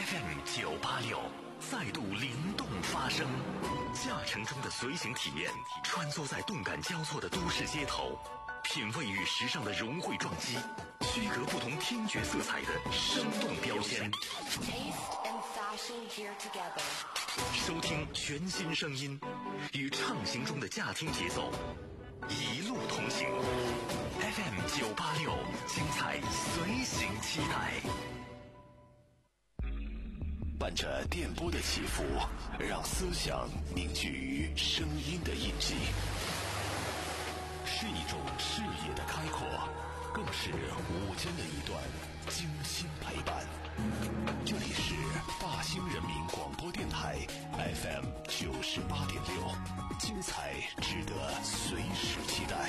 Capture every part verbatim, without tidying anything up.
F M 九八六再度灵动发声，驾乘中的随行体验，穿梭在动感交错的都市街头，品味与时尚的融汇撞击，区隔不同听觉色彩的生动标签。收听全新声音，与畅行中的驾听节奏，一路同行。F M 九八六，精彩随行期待。伴着电波的起伏，让思想凝聚于声音的印记，是一种视野的开阔，更是午间的一段精心陪伴。这里是大兴人民广播电台 F M 九十八点六，精彩值得随时期待。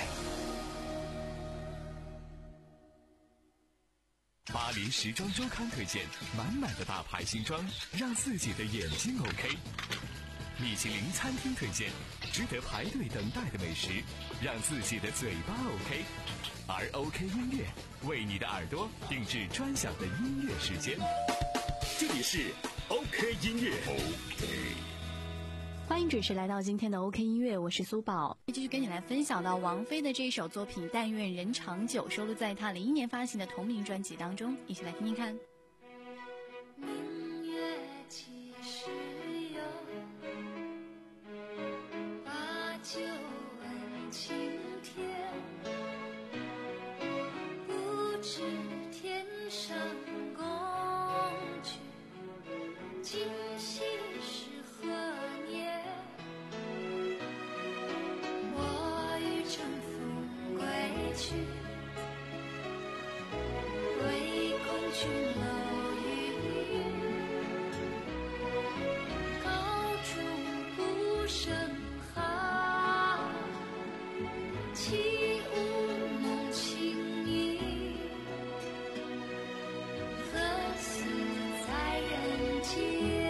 巴黎时装周刊推荐满满的大牌新装，让自己的眼睛 OK。米其林餐厅推荐值得排队等待的美食，让自己的嘴巴 OK。而 OK 音乐为你的耳朵定制专享的音乐时间。这里是 OK 音乐 OK。 欢迎准时来到今天的 OK 音乐，我是苏宝，继续跟你来分享到王菲的这一首作品《但愿人长久》，收录在她零一年发行的同名专辑当中，一起来听听看。 明月几时有，把酒问青天，不知天上宫阙，今夕是何年？我欲乘风归去，唯恐琼楼玉宇，高处不胜寒，起舞弄清影，何似在人间？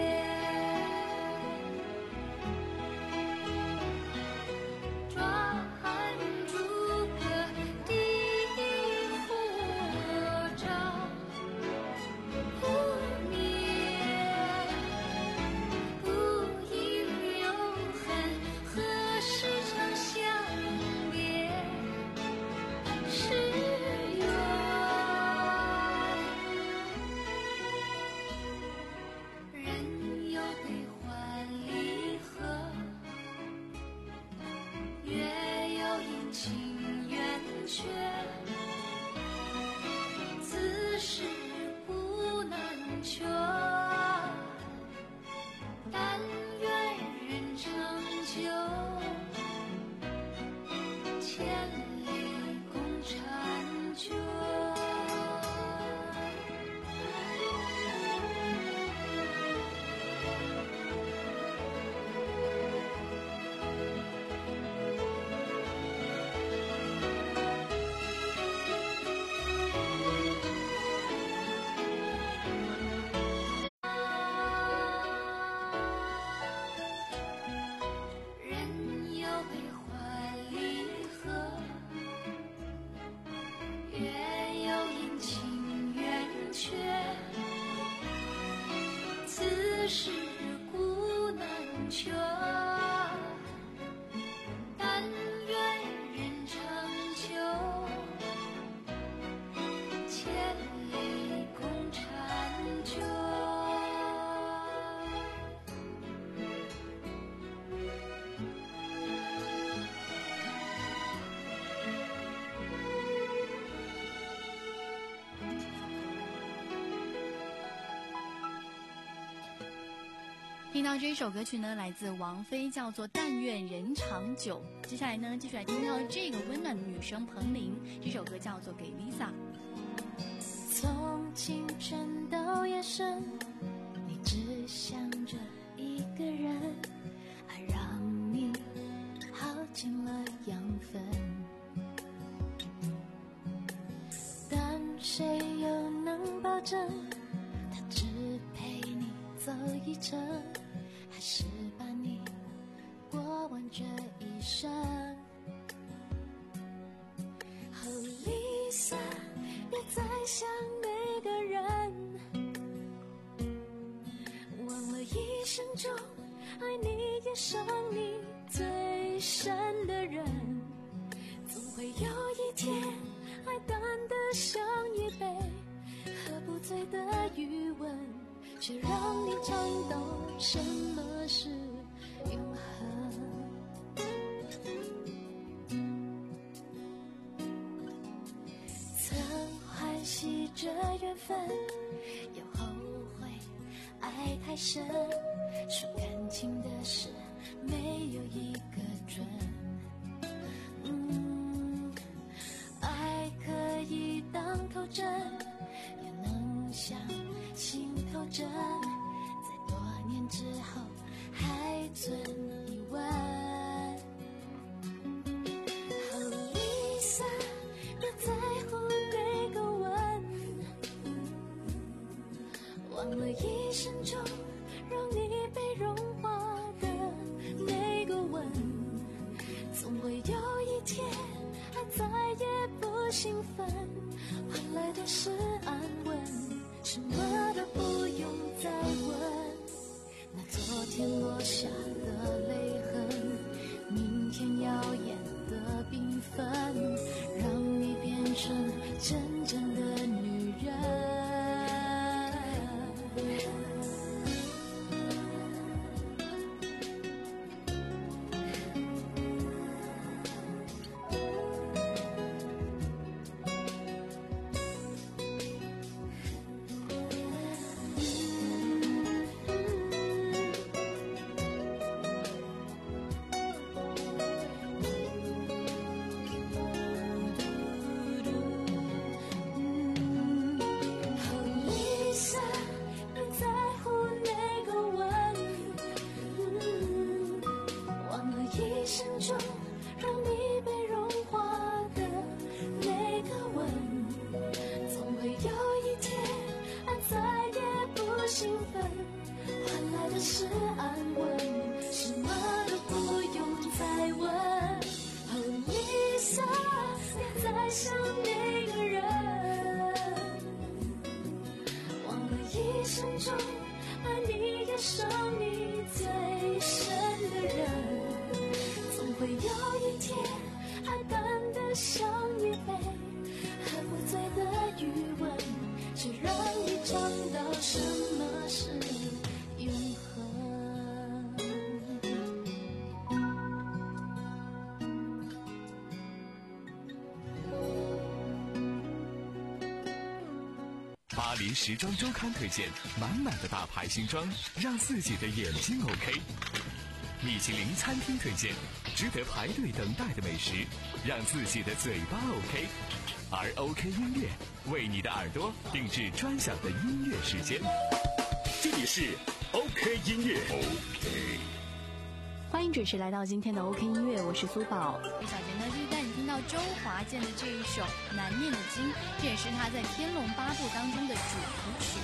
听到这一首歌曲呢，来自王菲，叫做《但愿人长久》。接下来呢，继续来听到这个温暖的女生彭羚，这首歌叫做《给 Lisa》。 从清晨到夜深，你只想着一个人，爱让你耗尽了养分，但谁又能保证他只陪你走一程，还是把你过完这一生。哦 Lisa， 别再想那个人， 生中爱你也伤你最深的人，总会有一天爱淡得像一杯喝不醉的余温，却让你尝到什么是永恒。曾欢喜这缘分，又后悔爱太深，说感情的事没有一个准。嗯，爱可以当头针，也能像心头针，在多年之后还存疑问。好离散，别在乎那个吻，忘了一生中让你被融化的那个吻，总会有一天爱再也不兴奋，换来的是安稳，什么都不用再问。那昨天落下的泪痕，明天耀眼的缤纷，让你变成真正的女人。 巴黎时装周刊推荐满满的大牌新装，让自己的眼睛 OK。米其林餐厅推荐值得排队等待的美食，让自己的嘴巴 OK。而 OK 音乐为你的耳朵定制专享的音乐时间。这里是 OK 音乐 OK。 欢迎准时来到今天的 OK 音乐，我是苏宝。李小杰呢，就是带你听到周华健的这一首《难念的经》，这也是他在《天龙八部》当中的主题曲。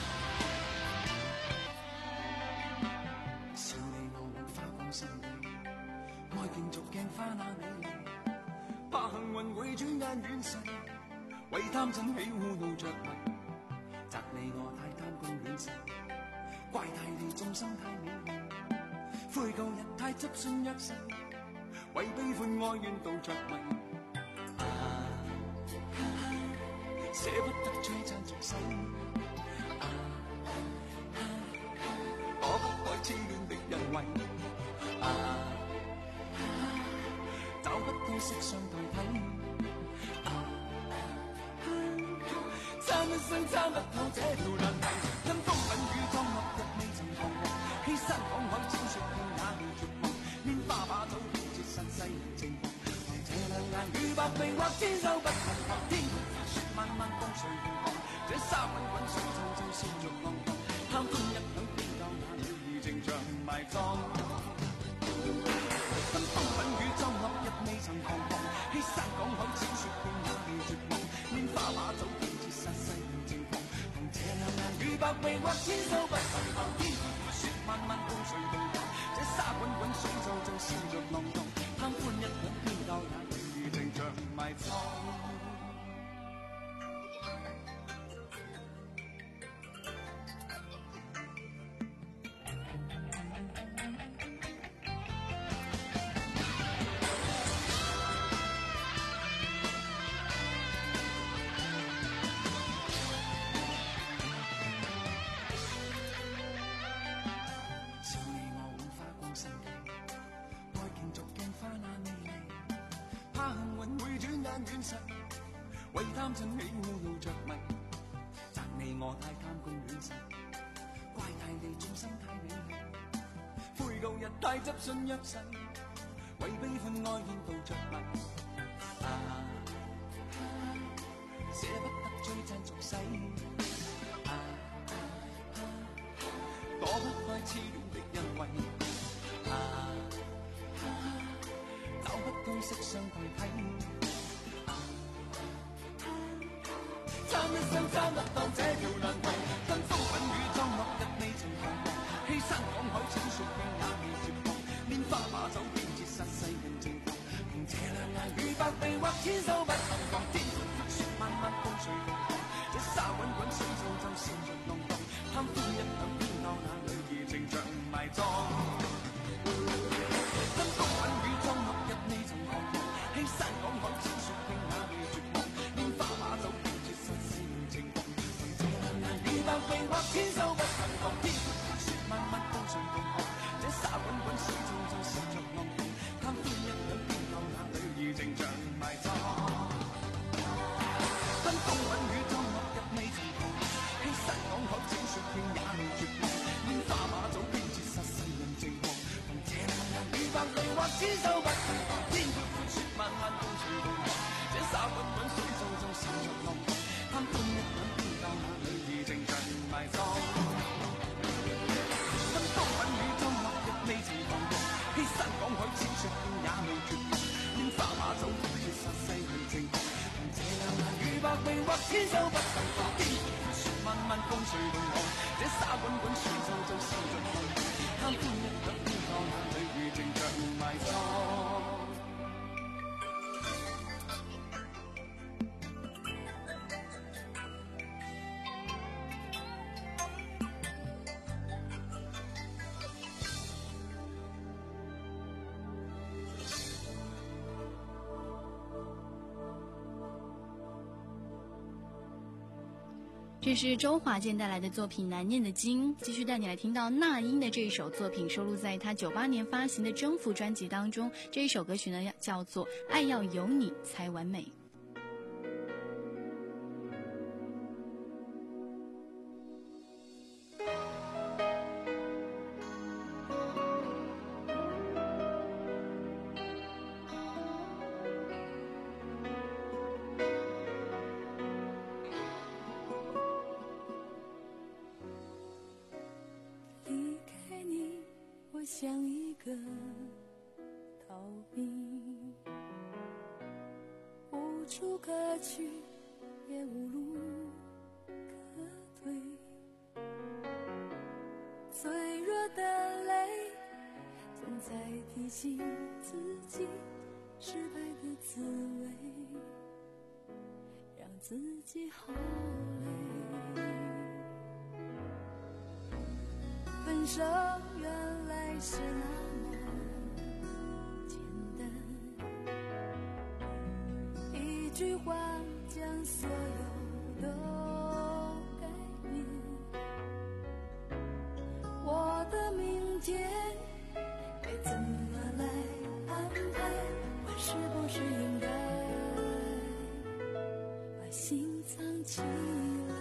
笑你我沒花光心地，愛競逐鏡花那美麗，怕幸運會轉眼遠逝，為貪嗔喜惡怒着迷，責你我太貪功戀勢，怪大地眾生太美麗。悔舊日太執信約誓，為悲歡哀怨妒着迷。啊，捨不得璀璨俗世。啊，躲不開痴戀的人為。啊，找不到色相代替。啊，參一生參不透這條難題，因風品與裝落日未曾彷徨，欺山趕海千雪遍那裏絕望，拈花把酒斷絕世世人情況，憑這兩眼與百臂或千手不能防，天空大雪漫漫風隨浪蕩，這沙滾滾水皺皺笑着浪蕩，貪歡一晌偏教那裏如情像埋葬。因風品與裝落日未曾彷徨，欺山趕海千雪遍那裏絕望，拈花把酒斷絕世世人情況，憑這兩眼與百臂或千手不能防，天空大雪漫漫風隨浪蕩，這沙滾滾水皺皺笑着浪蕩，貪歡一晌偏教那裏如情像埋葬。 軟實，為貪嗔喜惡怒着迷，責你我太貪功戀勢，怪大地眾生太美麗，悔舊日太執信約誓，為悲歡愛怨妒着迷。啊啊捨不得追讚俗世，啊啊躲不開痴戀的恩惠，啊啊找不到色相對睇，啊啊參一生參得當這條難題，跟風品與裝落日未曾彷徨，欺山趕海淺雪徑也未絕望，拈花把酒便折殺世人情狂，憑這兩眼與百臂或千手不能防，天闊闊雪漫漫風隨浪蕩，這沙滾滾水皺皺笑着浪蕩，貪歡一晌偏教那女兒情長埋葬。跟風品與裝落日未曾彷徨，欺山趕海淺雪徑也未絕望，拈花把酒便折殺世人情狂，憑這兩眼與百臂或千手不能防，天闊闊雪漫漫風隨浪蕩，這沙滾滾水皺皺笑着浪蕩，貪歡一晌偏教那女兒情長埋葬。跟風品與裝落日未曾彷徨，欺山趕海淺雪徑也未絕望，拈花把酒便折殺世人情狂，憑這兩眼與百臂或千手不能防，天闊闊雪漫漫風隨浪蕩，這沙滾滾水皺皺笑着浪蕩，貪歡一晌偏教那女兒情長埋葬。跟風品與裝落日未曾彷徨，欺山趕海淺雪徑也未絕望，拈花把酒便折殺世人情狂，憑這兩眼與百臂或千手不能防，天闊闊雪漫漫風隨浪蕩，這沙滾滾水皺皺笑着浪蕩，貪歡一晌偏教那女兒情長埋葬。 这是周华健带来的作品《难念的经》，继续带你来听到那英的这一首作品，收录在他九八年发行的《征服》专辑当中。这一首歌曲呢，叫做《爱要有你才完美》。 像一个逃兵，无处可去，也无路可退。脆弱的泪总在提醒自己失败的滋味，让自己好累。分手原来是那么简单，一句话将所有都改变。我的明天该怎么来安排？我是不是应该把心藏起来？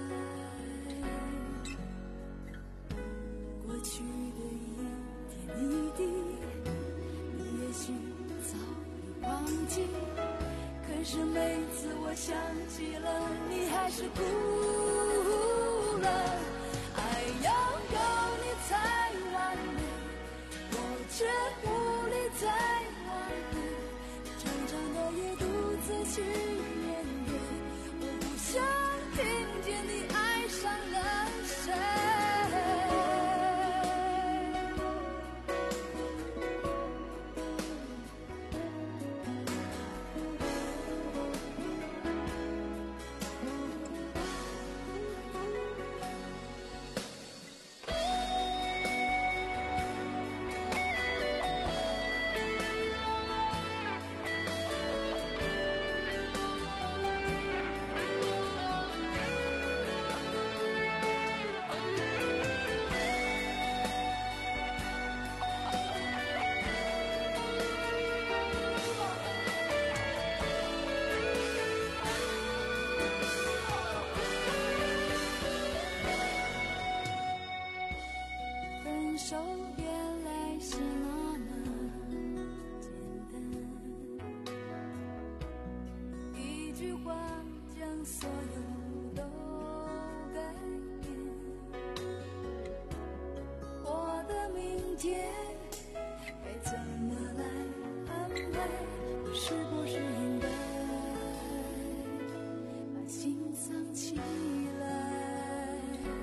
过去的一点一滴，你也许早已忘记，可是每次我想起了，你还是哭了。爱要有你才完美，我却无力再完美，长长的夜独自去面对，我不想听见你爱上了谁。 天该怎么来安排？我是不是应该把心藏起来？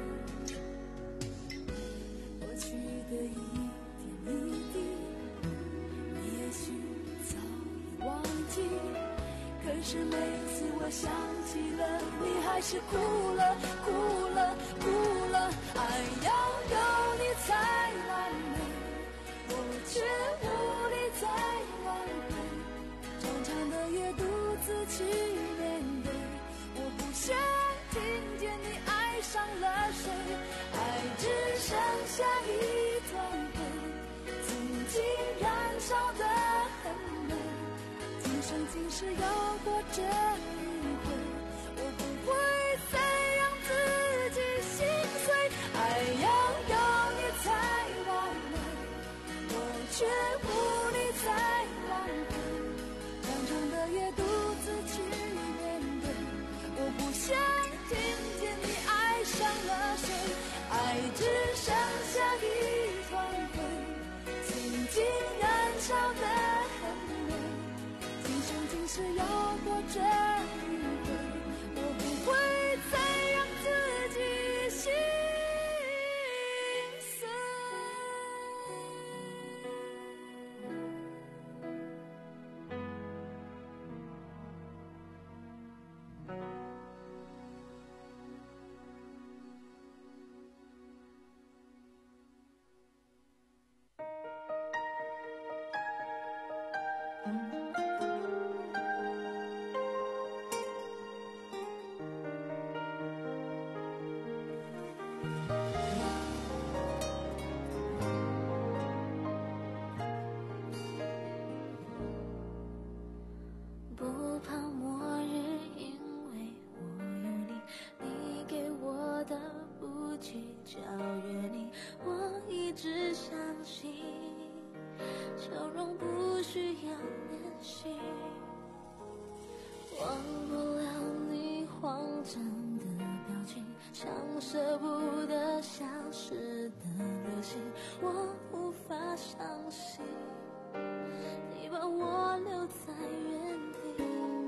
过去的一点一滴，你也许早已忘记，可是每次我想起了你，还是哭了哭了哭了。爱要有你才完美，我却无力再挽回，长长的夜独自去面对。我不想听见你爱上了谁，爱只剩下一团灰，曾经燃烧得很美，今生今世要过这一回，我不会再让自己心碎。爱要有你才完美，我却无力再挽回，长长的夜独自去面对。我不想听见你爱上了谁，爱只剩下一团灰，曾经燃烧得很美，今生今世要过这一回，我不会再让自己心碎。不怕末日，因为我有你，你给我的不计较约定，我一直相信，笑容不需要练习，忘不了你慌张的表情，像舍不得消失的流星，我无法相信你把我留在原地，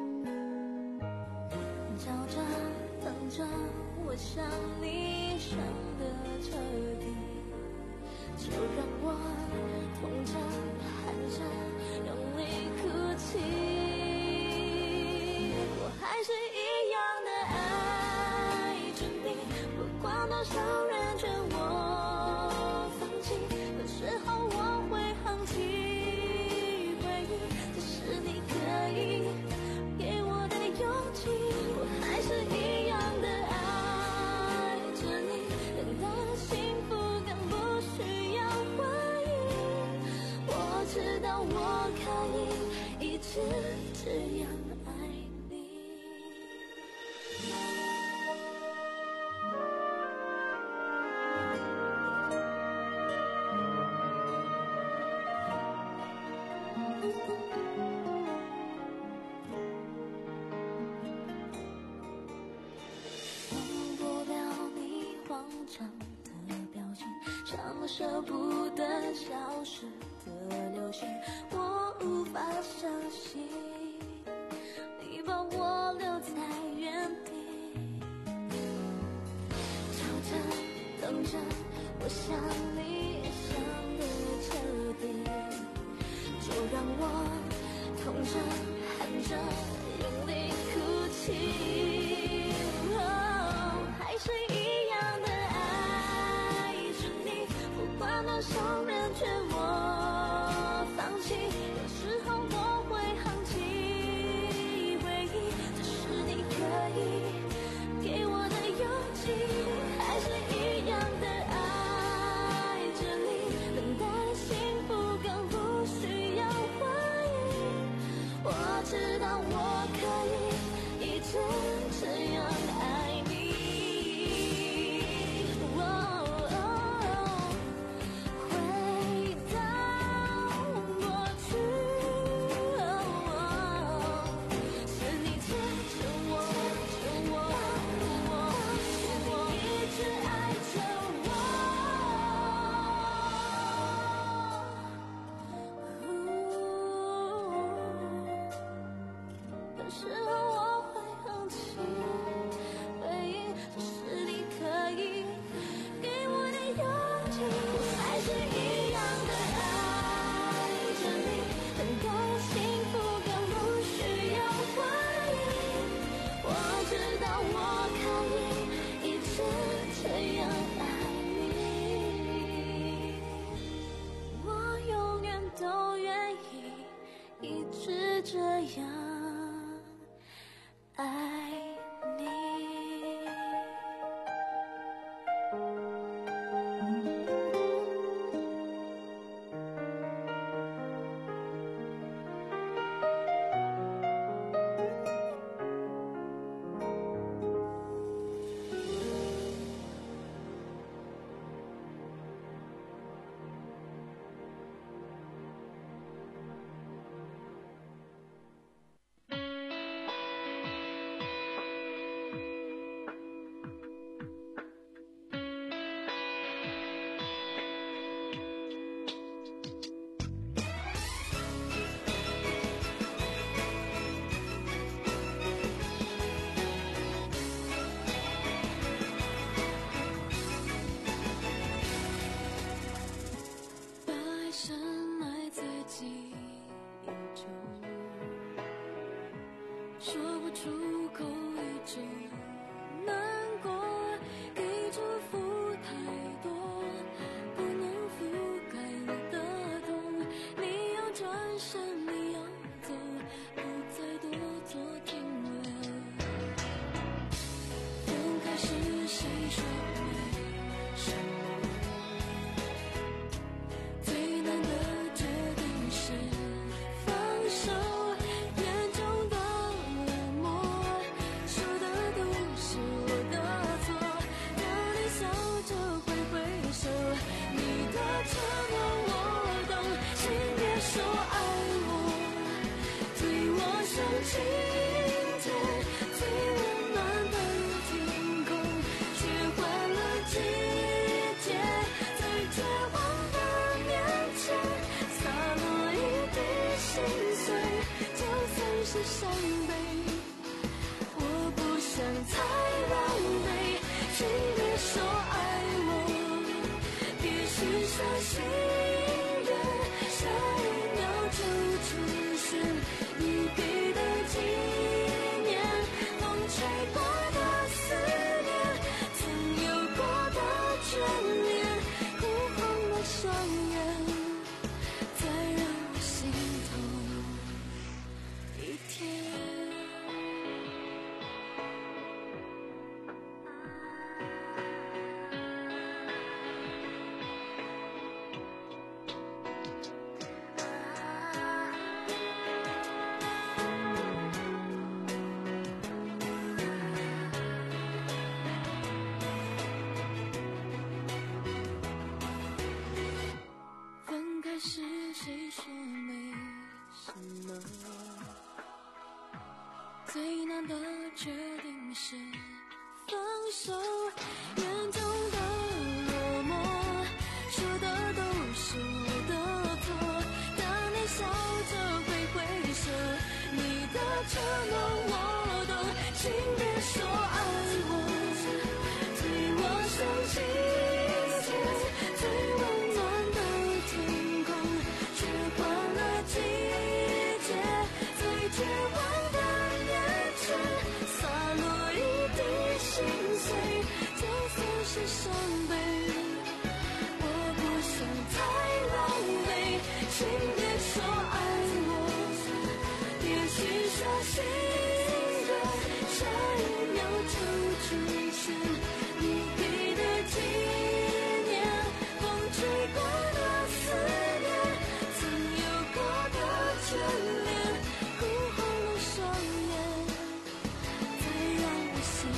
找着等着我想你想的彻底，就让我痛着喊着用力哭泣，我还是一样的爱着你，不管多少人劝我放弃，有时候我会放弃回忆，只是你可以给我的勇气，我还是一样的爱着你，等待的幸福更不需要怀疑，我知道我可以一直这样爱你。忘不了你慌张的表情，像舍不得消失的流星，我无法相信你把我留在原地，找着等着我想你想的彻底，就让我痛着喊着用力哭泣，哦，还是一样的爱着你，不管多少人劝我放弃，有时候我会放弃回忆，只是你可以给我的勇气，还是一样的爱着你，等待的幸福更不需要怀疑，我知道我可以一直这样爱你，哦哦，回到说不出口一种难过，给祝福太多，不能覆盖你的痛，你要转身，你要走，不再多做停留。分开时谁说没什么，最难的决定是放手，眼中的冷漠，说的都是我的错。当你笑着挥挥手，你的承诺我懂，请别说爱我，对我像晴天最温暖的天空，却换了季节，在绝望的面前洒落一滴心碎，就算是伤悲，我不想太狼狈，请别说爱我，别许下心愿，下一秒就出现你给的纪念，风吹过的思念，曾有过的眷恋，哭红了双眼，再让我心痛一天。分开时谁说没什么，最难的决定是放手，眼中的落寞，说的都是我的错。当你笑着挥挥手，你的承诺我懂，请别说爱我，对我像晴天最温暖的天空，却换了季节，在绝望的面前洒落一滴心碎，就算是伤悲，我不想太狼狈，请别说爱我，别许下心愿，下一秒就出现你给的纪念，风吹过的思念，曾有过的眷恋，哭红了双眼，再让我心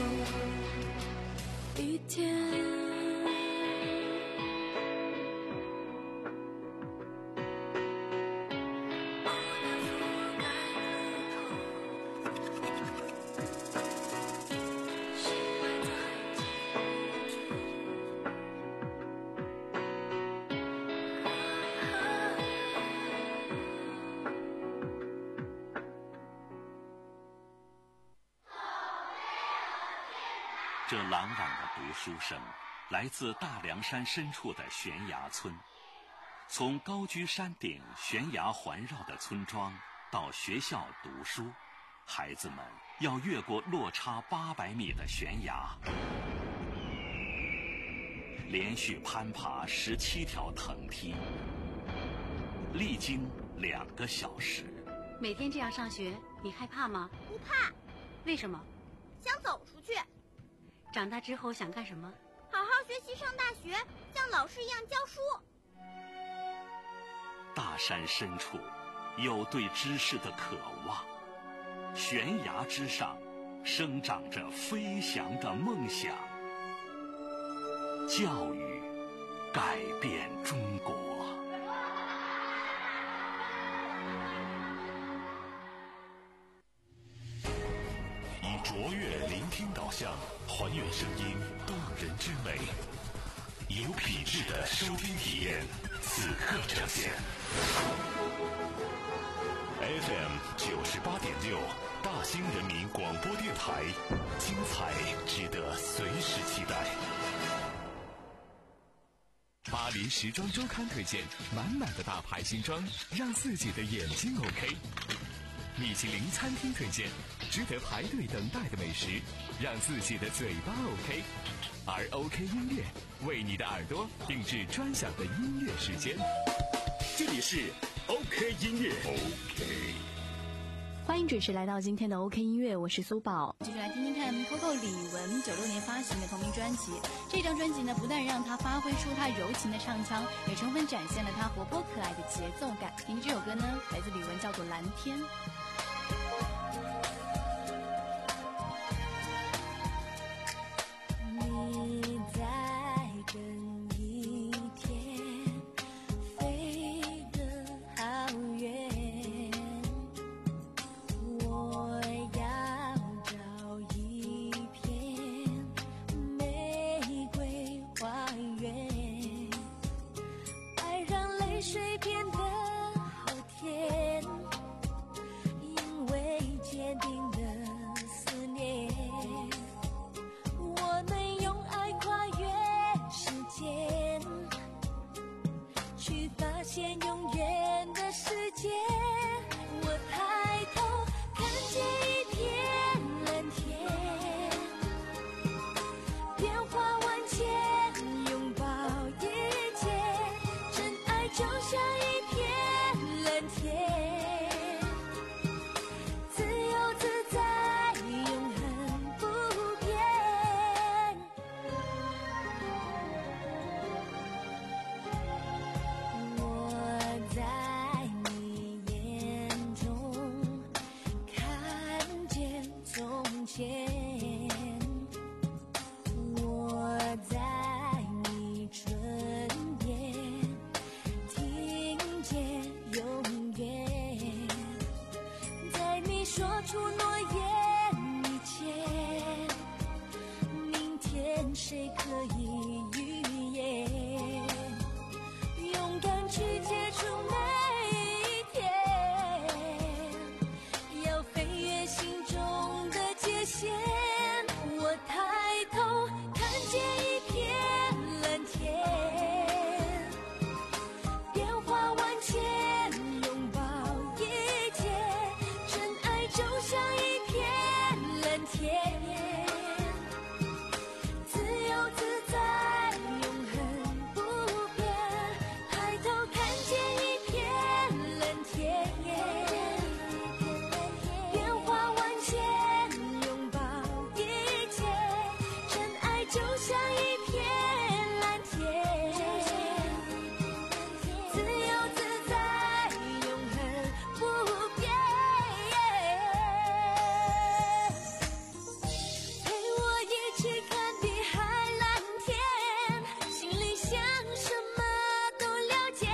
痛一天。 这朗朗的读书声来自大凉山深处的悬崖村。从高居山顶、悬崖环绕的村庄到学校读书，孩子们要越过落差八百米的悬崖，连续攀爬十七条藤梯，历经两个小时。 每天这样上学，你害怕吗？ 不怕。 为什么？ 想走出去。 长大之后想干什么？ 好好学习，上大学，像老师一样教书。 大山深处有对知识的渴望，悬崖之上生长着飞翔的梦想。教育改变中国。以卓越聆听导向，还原声音动人之美，有品质的收听体验，此刻呈现。F M 九十八点六，大兴人民广播电台，精彩值得随时期待。 巴黎时装周刊推荐，满满的大牌新装，让自己的眼睛 OK。 米其林餐厅推荐，值得排队等待的美食，让自己的嘴巴 OK。而 OK 音乐为你的耳朵定制专享的音乐时间。 这里是 OK 音乐 OK。 欢迎准时来到今天的 OK 音乐，我是苏宝。继续来听听看 Coco 李玟九六年发行的同名专辑。这张专辑呢，不但让她发挥出她柔情的唱腔，也充分展现了她活泼可爱的节奏感。听这首歌呢，来自李玟，叫做《蓝天》。 你在等一天，飞得好远，我要找一片玫瑰花园，爱让泪水变得好甜，因为坚定的思念，我能用爱跨越时间，去发现永远的世界。我抬头看见一片蓝天，变化万千，拥抱一切，真爱就像一片蓝天，自由自在，永恒不变。我在你眼中看见从前，我在你唇边听见永远，在你说出诺言以前，明天谁可以预言？勇敢去接触每一天，要飞越心中的界限。我抬头看见一片蓝天，变化万千，拥抱一切，真爱就像一片蓝天，自由自在，永恒不变。抬头看见一片蓝天，变化万千，拥抱一切，真爱就像一片蓝天，自由自在，永恒不变。陪我一起看碧海蓝天，心里想什么都了解，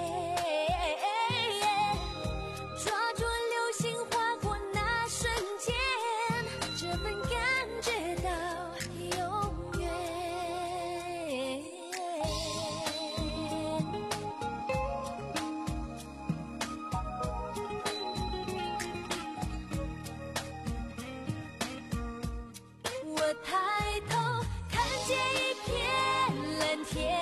抓住流星划过那瞬间，这份感觉到永远。我抬头看见一片蓝天，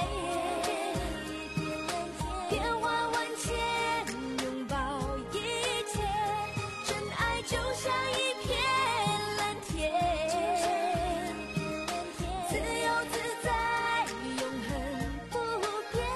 变化万千，拥抱一切，真爱就像一片蓝天，自由自在，永恒不变。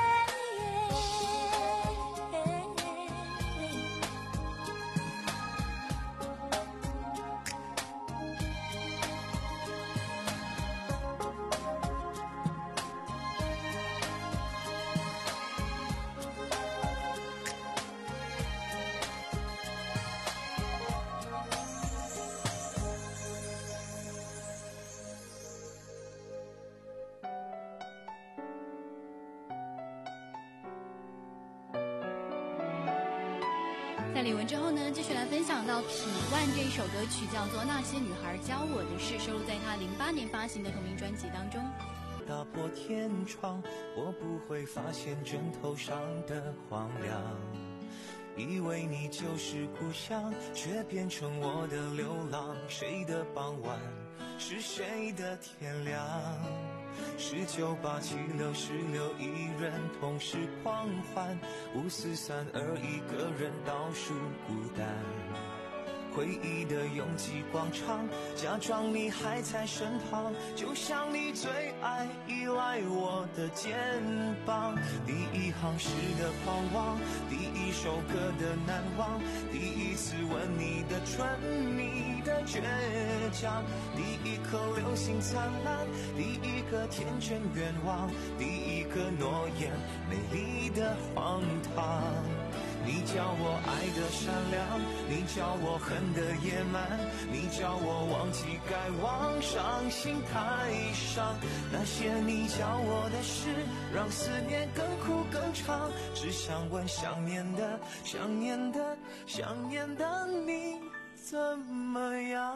在李玟之后呢，继续来分享到《品万》这一首歌曲，叫做《那些女孩教我的事》，收录在她零八年发行的同名专辑当中。 打破天窗，我不会发现枕头上的荒凉，以为你就是故乡，却变成我的流浪。谁的傍晚是谁的天亮？ 十九八七六十六，一人同时狂欢，五四三二，一个人倒数孤单。回忆的拥挤广场，假装你还在身旁，就像你最爱依赖我的肩膀。第一行诗的狂妄，第一首歌的难忘，第一次吻你的唇，你的倔强，第一颗流星灿烂，第一个天真愿望，第一个诺言美丽的荒唐。你叫我爱的善良，你叫我恨的野蛮，你叫我忘记该忘，伤心太伤。那些你教我的事，让思念更苦更长。只想问想念的想念的想念的你怎么样？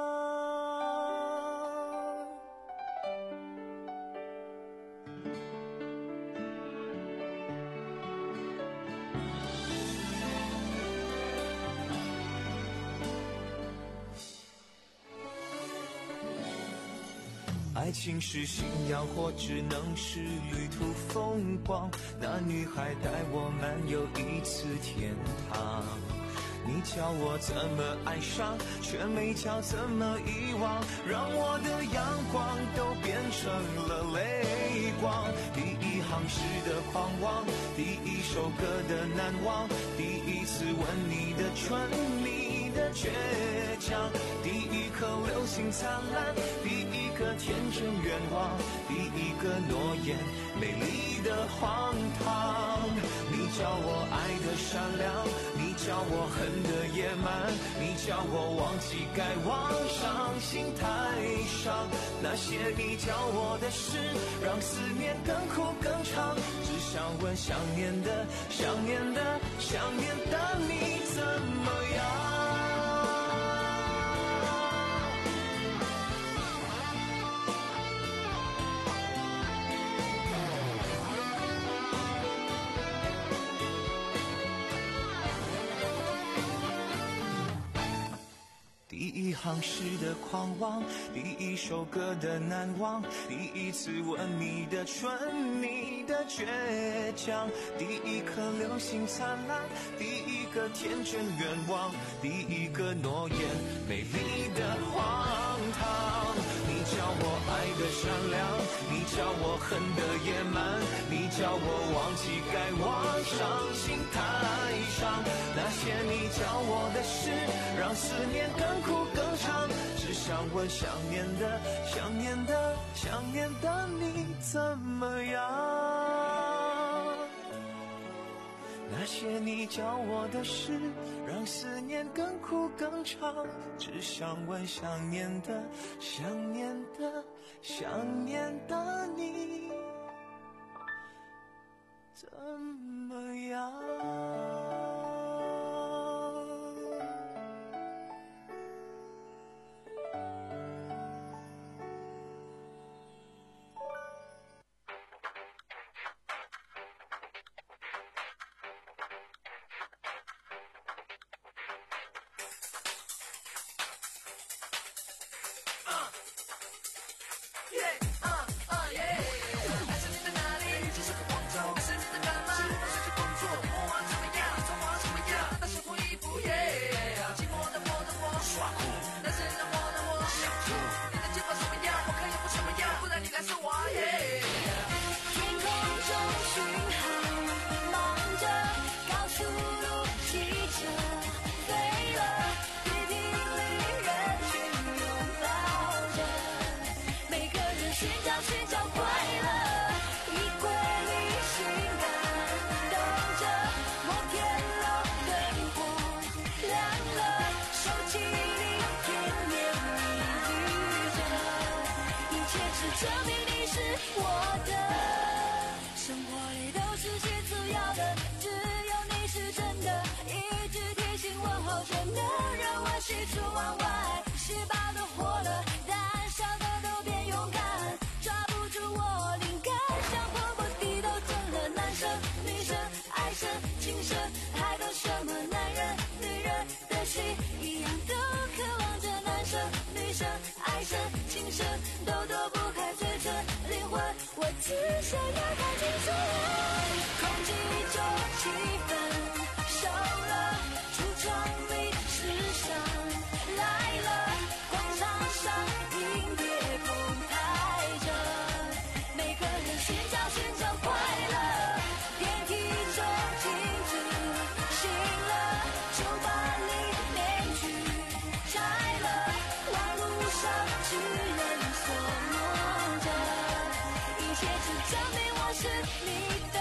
爱情是信仰或只能是旅途风光，那女孩带我漫游一次天堂。你教我怎么爱上，却没教怎么遗忘，让我的阳光都变成了泪光。第一行诗的狂妄，第一首歌的难忘，第一次吻你的唇，你的倔强，第一颗流星灿烂，第一个天真愿望，第一个诺言美丽的荒唐。你教我爱的善良，你教我恨的野蛮，你教我忘记该忘，伤心太伤。那些你教我的事，让思念更苦更长。只想问想念的想念的想念的你怎么样？第一行诗的狂妄，第一首歌的难忘，第一次吻你的唇，你的倔强，第一颗流星灿烂，第一个天真愿望，第一个诺言美丽的荒唐。你教我爱的善良，你教我恨的野蛮，你教我忘记该忘，伤心太伤。那些你教我的事，让思念更苦更长。只想问想念的想念的想念的你怎么样？那些你教我的事，让思念更苦更长。只想问想念的想念的想念的你怎么样？ 飞了，地平里人群拥抱着。 我只想要看清楚空气中气氛，少了橱窗里时尚，来了广场上音乐澎湃着，每个人寻找寻找快乐，电梯中镜子醒了，酒吧里面具拆了，网路上只人所摸着，一切只证明我是你的。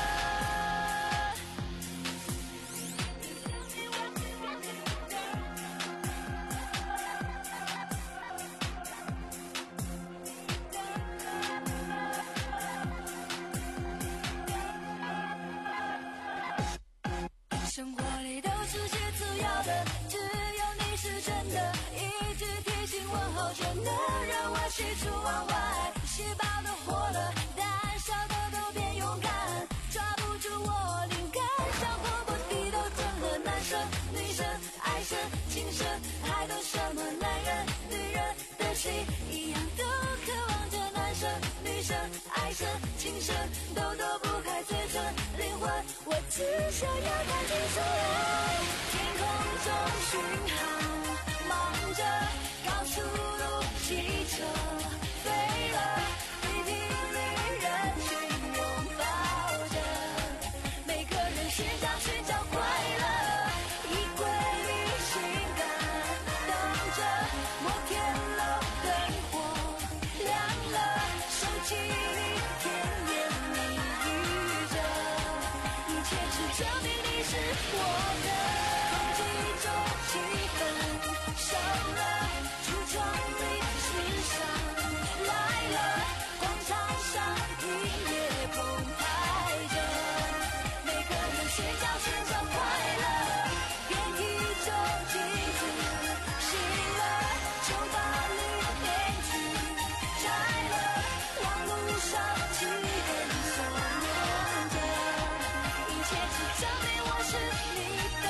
生活里都是些次要的，只有你是真的，一直提醒我好真的，让我喜出望外，细胞都活了，胆小的都变勇敢，抓不住我灵感，像火锅底都整合，男生女生爱生情深，还等什么？男人女人的心一样都渴望着，男生女生爱生情深，都躲不开嘴唇灵魂，我只想要看清楚天空中讯号，忙着高速路汽车飞了，地平里人群拥抱着，每个人寻找寻找快乐，衣柜里性感等着，摩天楼灯火亮了，手机里甜言蜜语着，一切只证明你是我的。空气中气氛少了，橱窗里时尚来了，广场上音乐澎湃着，每个人寻找寻找快乐，电梯中镜子醒了，酒吧里面具拆了，网路上只人所摸着，一切只证明我是你的。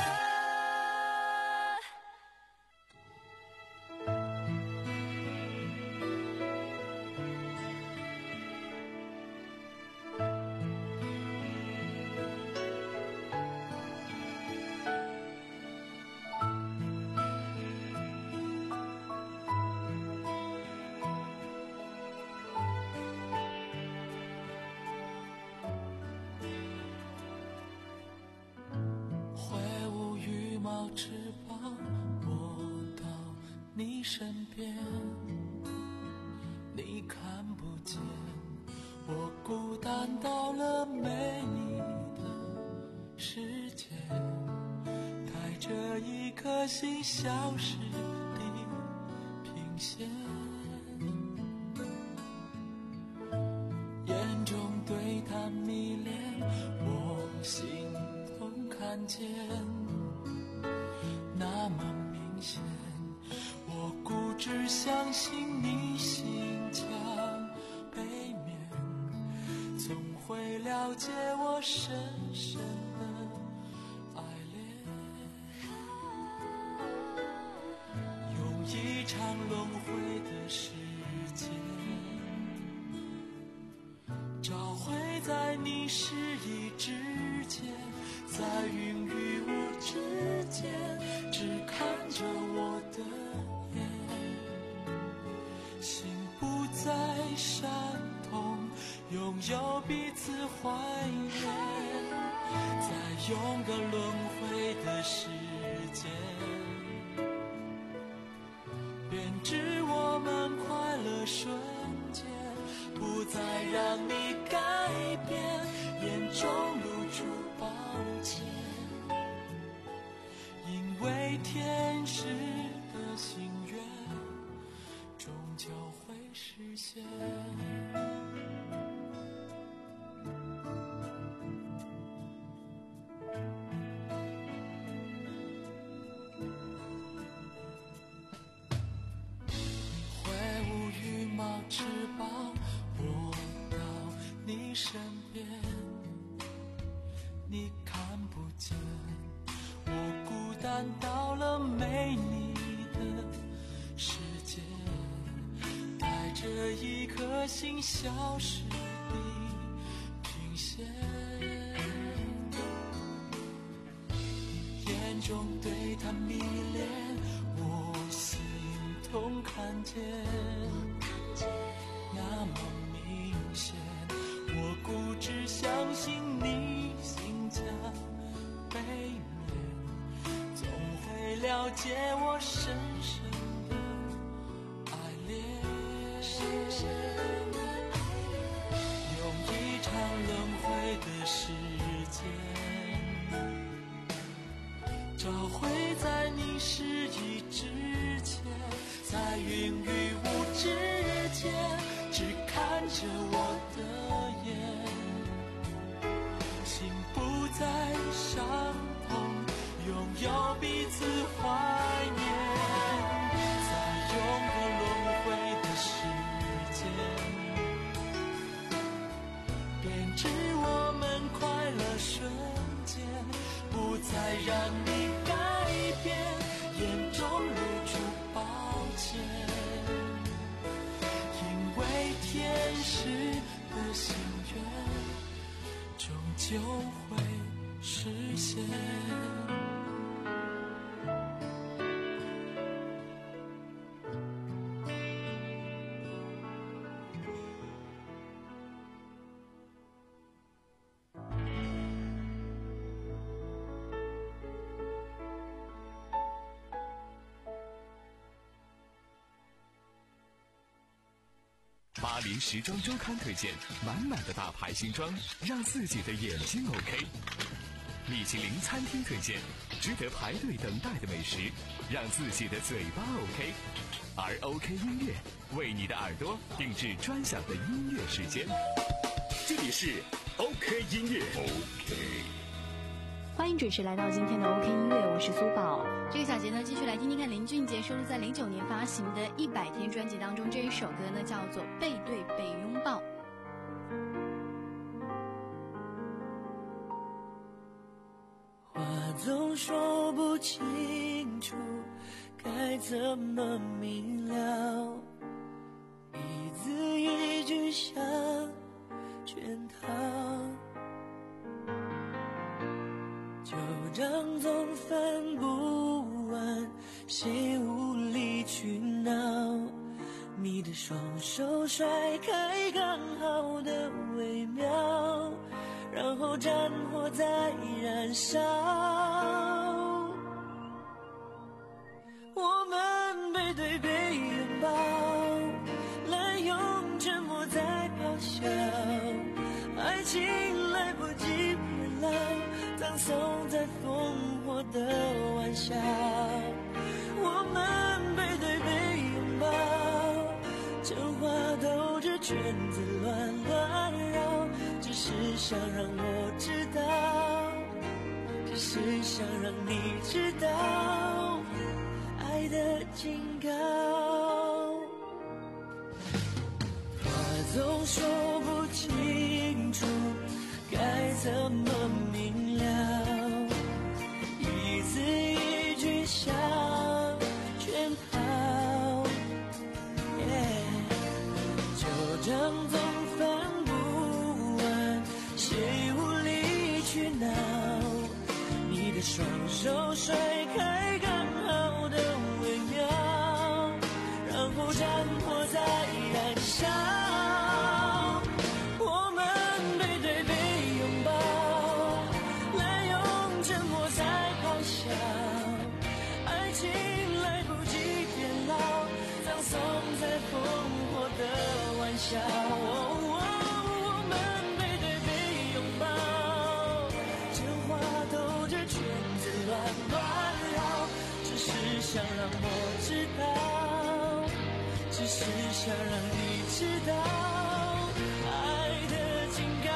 挥舞羽毛翅膀，我到你身边，你看不见我孤单到了没你的世界，带着一颗心消失的平线，眼中对他迷恋，我心痛看见，那么明显，我固执相信你心墙背面，总会了解我深深的爱恋，用一场轮回的时间，找回在你失意之间，在云与雾之间，只看着我的脸，心不再闪痛，拥有彼此怀念，在用个轮回的时间，编织我们快乐瞬间，不再让你改变，眼中露出抱歉，因为天使的心愿终究会实现。挥舞羽毛翅膀，我到你身边，你看不见我孤单到了没你的世界，带着一颗心消失的均线，眼中对他迷恋，我心痛看见，那么明显，我固执相信你心家背面，总会了解我深深的爱恋。用一场轮回的时间，找回在你失意之前，在云与雾之间，只看着我的眼，心不再伤痛，拥有彼此怀念，再用个轮回的时间，编织我们快乐瞬间，不再让你改变，眼中露出抱歉，因为天使的心愿终究会实现。 巴黎时装周刊推荐满满的大牌新装，让自己的眼睛 OK。米其林餐厅推荐值得排队等待的美食，让自己的嘴巴 OK。而 OK 音乐为你的耳朵定制专享的音乐时间。这里是 OK 音乐 OK。 欢迎准时来到今天的 OK 音乐，我是苏宝。这个小节呢，继续来听听看林俊杰收录在零九年发行的《一百天》专辑当中，这一首歌呢叫做《背对背拥抱》。 话总说不清楚，该怎么明了？一字一句像圈套。旧账总翻不完，谁无理取闹？你的双手甩开刚好的微妙，然后战火在燃烧。我们背对背拥抱，滥用沉默在咆哮，爱情来不及变老，葬送在烽火的玩笑。我们背对背拥抱，真话兜着圈子乱乱绕，只是想让我知道，只是想让你知道爱的警告。话总说不清楚，该怎么明了？一字一句像圈套， yeah, 旧账总翻不完，谁无理取闹？你的双手甩开刚好的微妙，然后战火在燃烧。我们背对背拥抱，滥用沉默在咆哮，爱情来不及变老，葬送在烽火的玩笑。我们背对背拥抱，真话兜着圈子乱乱绕，只是想让我知道，只是想让你知道爱的警告。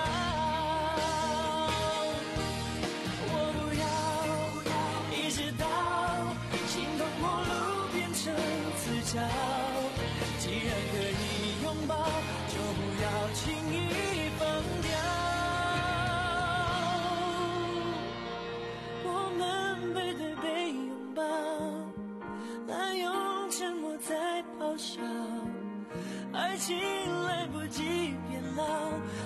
我不要一直到心痛陌路变成死角，既然可以拥抱，就不要轻易放掉。我们背对背拥抱，滥用沉默在咆哮，爱情来不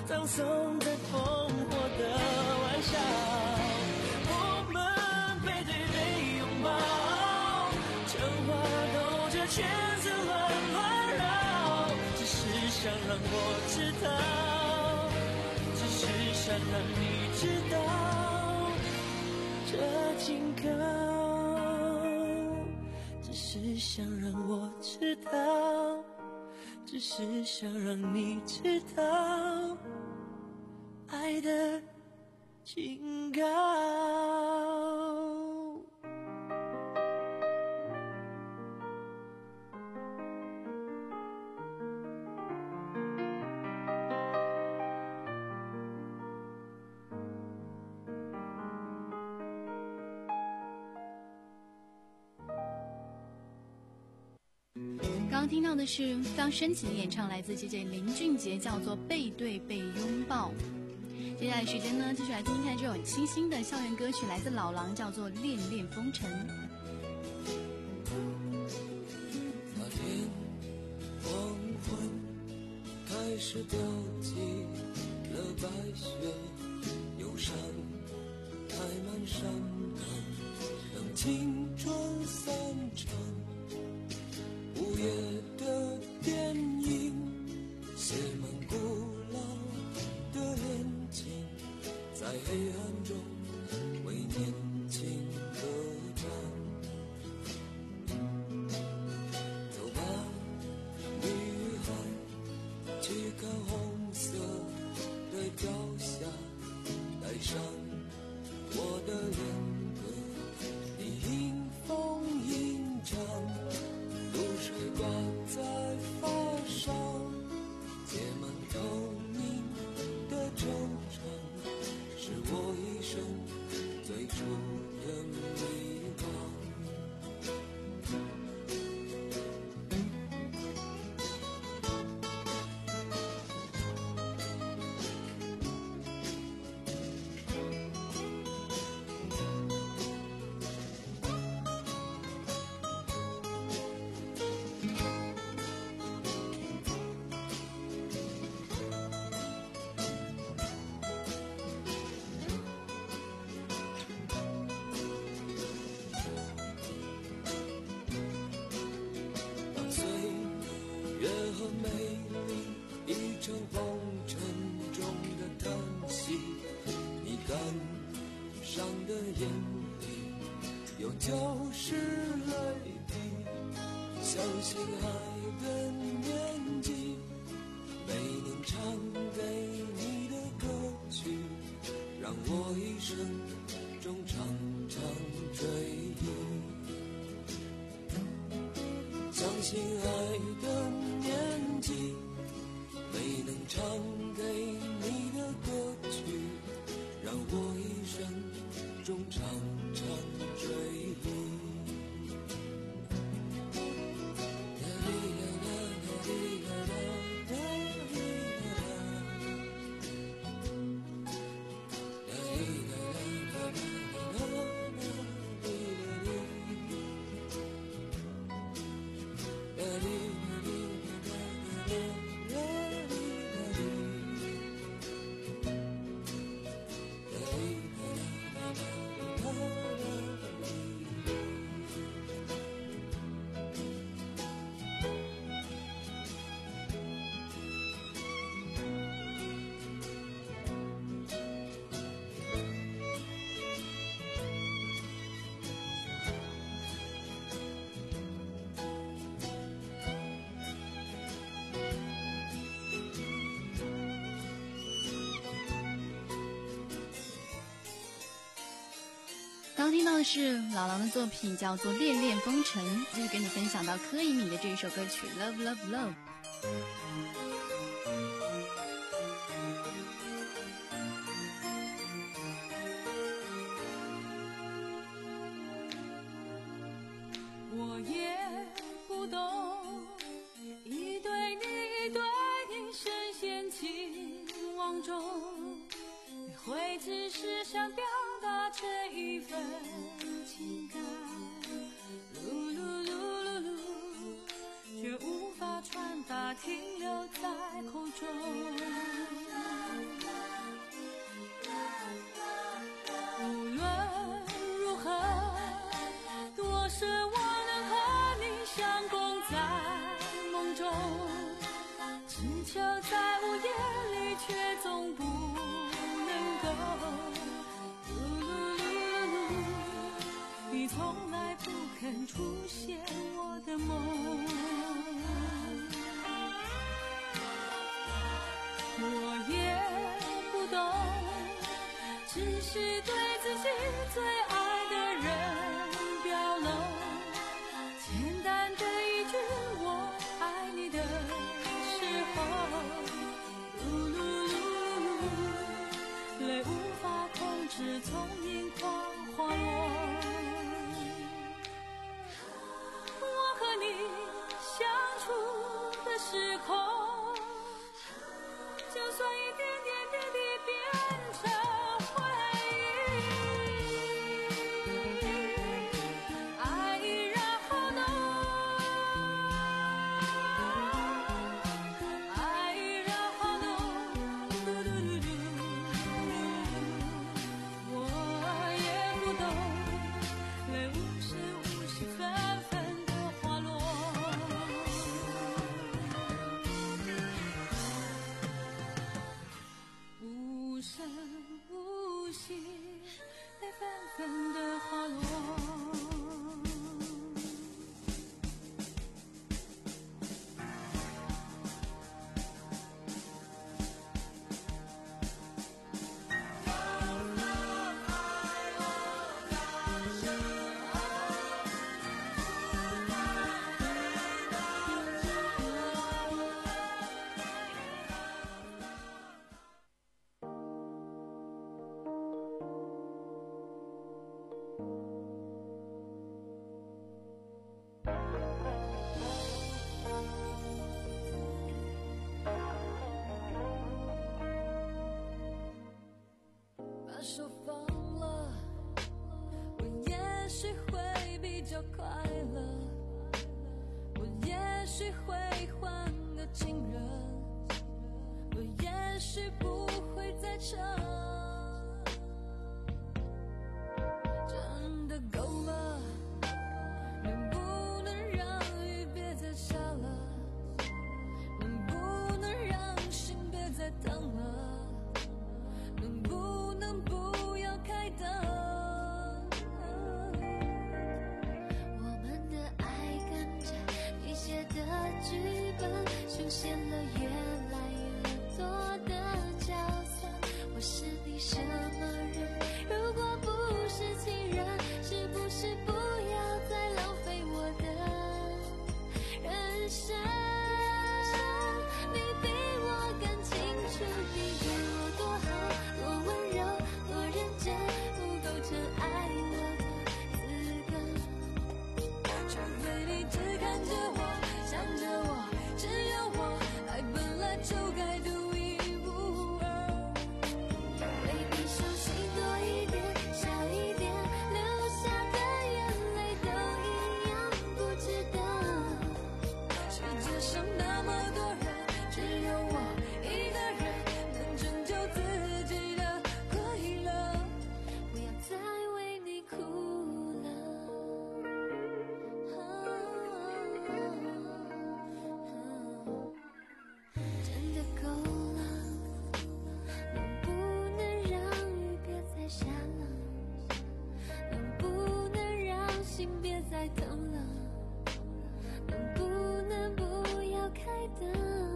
葬送在烽火的玩笑。我们背对背拥抱，成花兜着圈子乱乱绕，只是想让我知道，只是想让你知道，这警告，只是想让我知道，只是想让你知道，爱的警告。 刚刚听到的是非常深情的演唱，来自 J J 林俊杰，叫做《背对背拥抱》。接下来时间呢，继续来听听看这首清新的校园歌曲，来自老狼，叫做《恋恋风尘》。 那天黄昏开始掉进了白雪，忧伤开满山岗，让青春散场。午夜的电影写满古老的恋情，在黑暗中为年轻歌唱。走吧，女孩，去看红色的朝霞，带上我的恋歌，你迎风吟唱，露水挂在发梢，结满透明的惆怅，是我一生最初的迷惘。就是泪滴，相信爱的年纪，没能唱给你的歌曲，让我一生中常常追忆。相信爱的年纪，没能唱给你的歌曲，让我一生中常常追忆。 刚听到的是老狼的作品，叫做《恋恋风尘》，就是跟你分享到柯以敏的这一首歌曲《Love Love Love》。 我也不懂，一对你，一对你，深陷情网中，你会只是想表达这一份情感，噜噜噜噜噜，却无法传达，停留在口中。 只是对自己最爱的人表露，简单的一句我爱你的时候，噜噜噜，泪无法控制从眼眶滑落。我和你相处的时候，就算一点点点滴变成回忆，爱依然好浓，爱依然好浓，嘟嘟嘟嘟，我也不懂，泪无时无息纷纷的滑落。无声无息，泪纷纷的滑落。把手放了，我也许会比较快乐，我也许会换个情人，我也许不会再撑，真的够了，能不能让雨别再下了，能不能让心别再疼了，能不能不要开灯？ 我们的爱跟着你写的剧本，出现了越来越多的角色。我是你什么人？如果不是情人，是不是不要再浪费我的人生？你比我更清楚，你对我多好，多温柔，多认真，不构成爱我的资格。 除非你只看着我，想着我，只有我，爱本来就该独一无二。 Baby，手心多一点，少一点，流下的眼泪都一样不值得。 世界上那么多人，只有我一个人能拯救自己的快乐。 不要再为你哭了。真的够了，能不能让雨别再下了，能不能让心别再疼了，能不能不要开灯？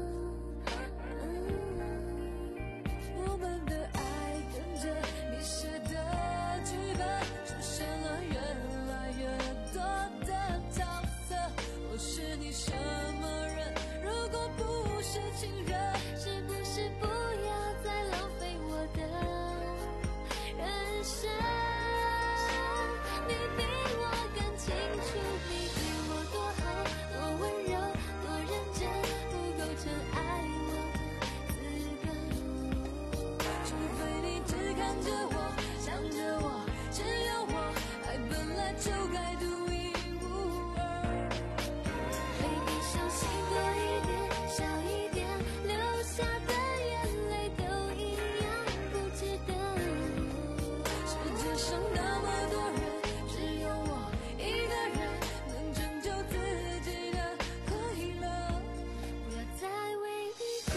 我们的爱跟着你写的剧本，出现了越来越多的角色。我是你什么人？如果不是情人， 是不是不要再浪费我的人生？你比我更清楚，你对我多好，多温柔，多认真，不构成爱我的资格。 除非你只看着我，想着我，只有我，爱本来就该独一无二。 Baby，手心多一点，少一点，流下的眼泪都一样不值得。 世界上那么多人，只有我一个人能拯救自己的快乐。 不要再为你哭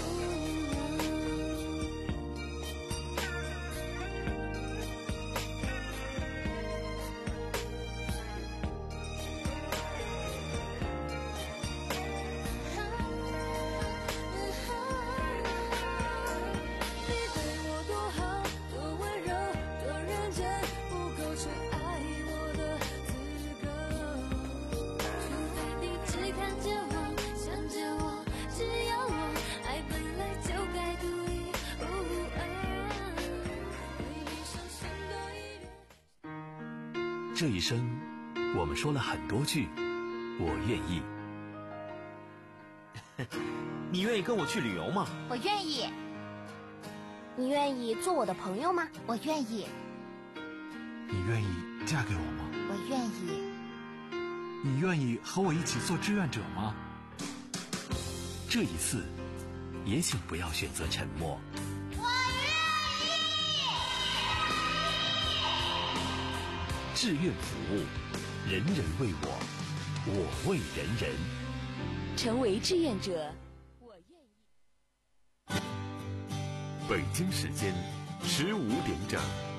了。 这一生，我们说了很多句我愿意。 你愿意跟我去旅游吗？ 我愿意。你愿意做我的朋友吗？我愿意。 你愿意嫁给我吗？ 我愿意。 你愿意和我一起做志愿者吗？ 这一次，也请不要选择沉默。 我愿意。 志愿服务，人人为我，我为人人。 成为志愿者，我愿意。 北京时间十五点整。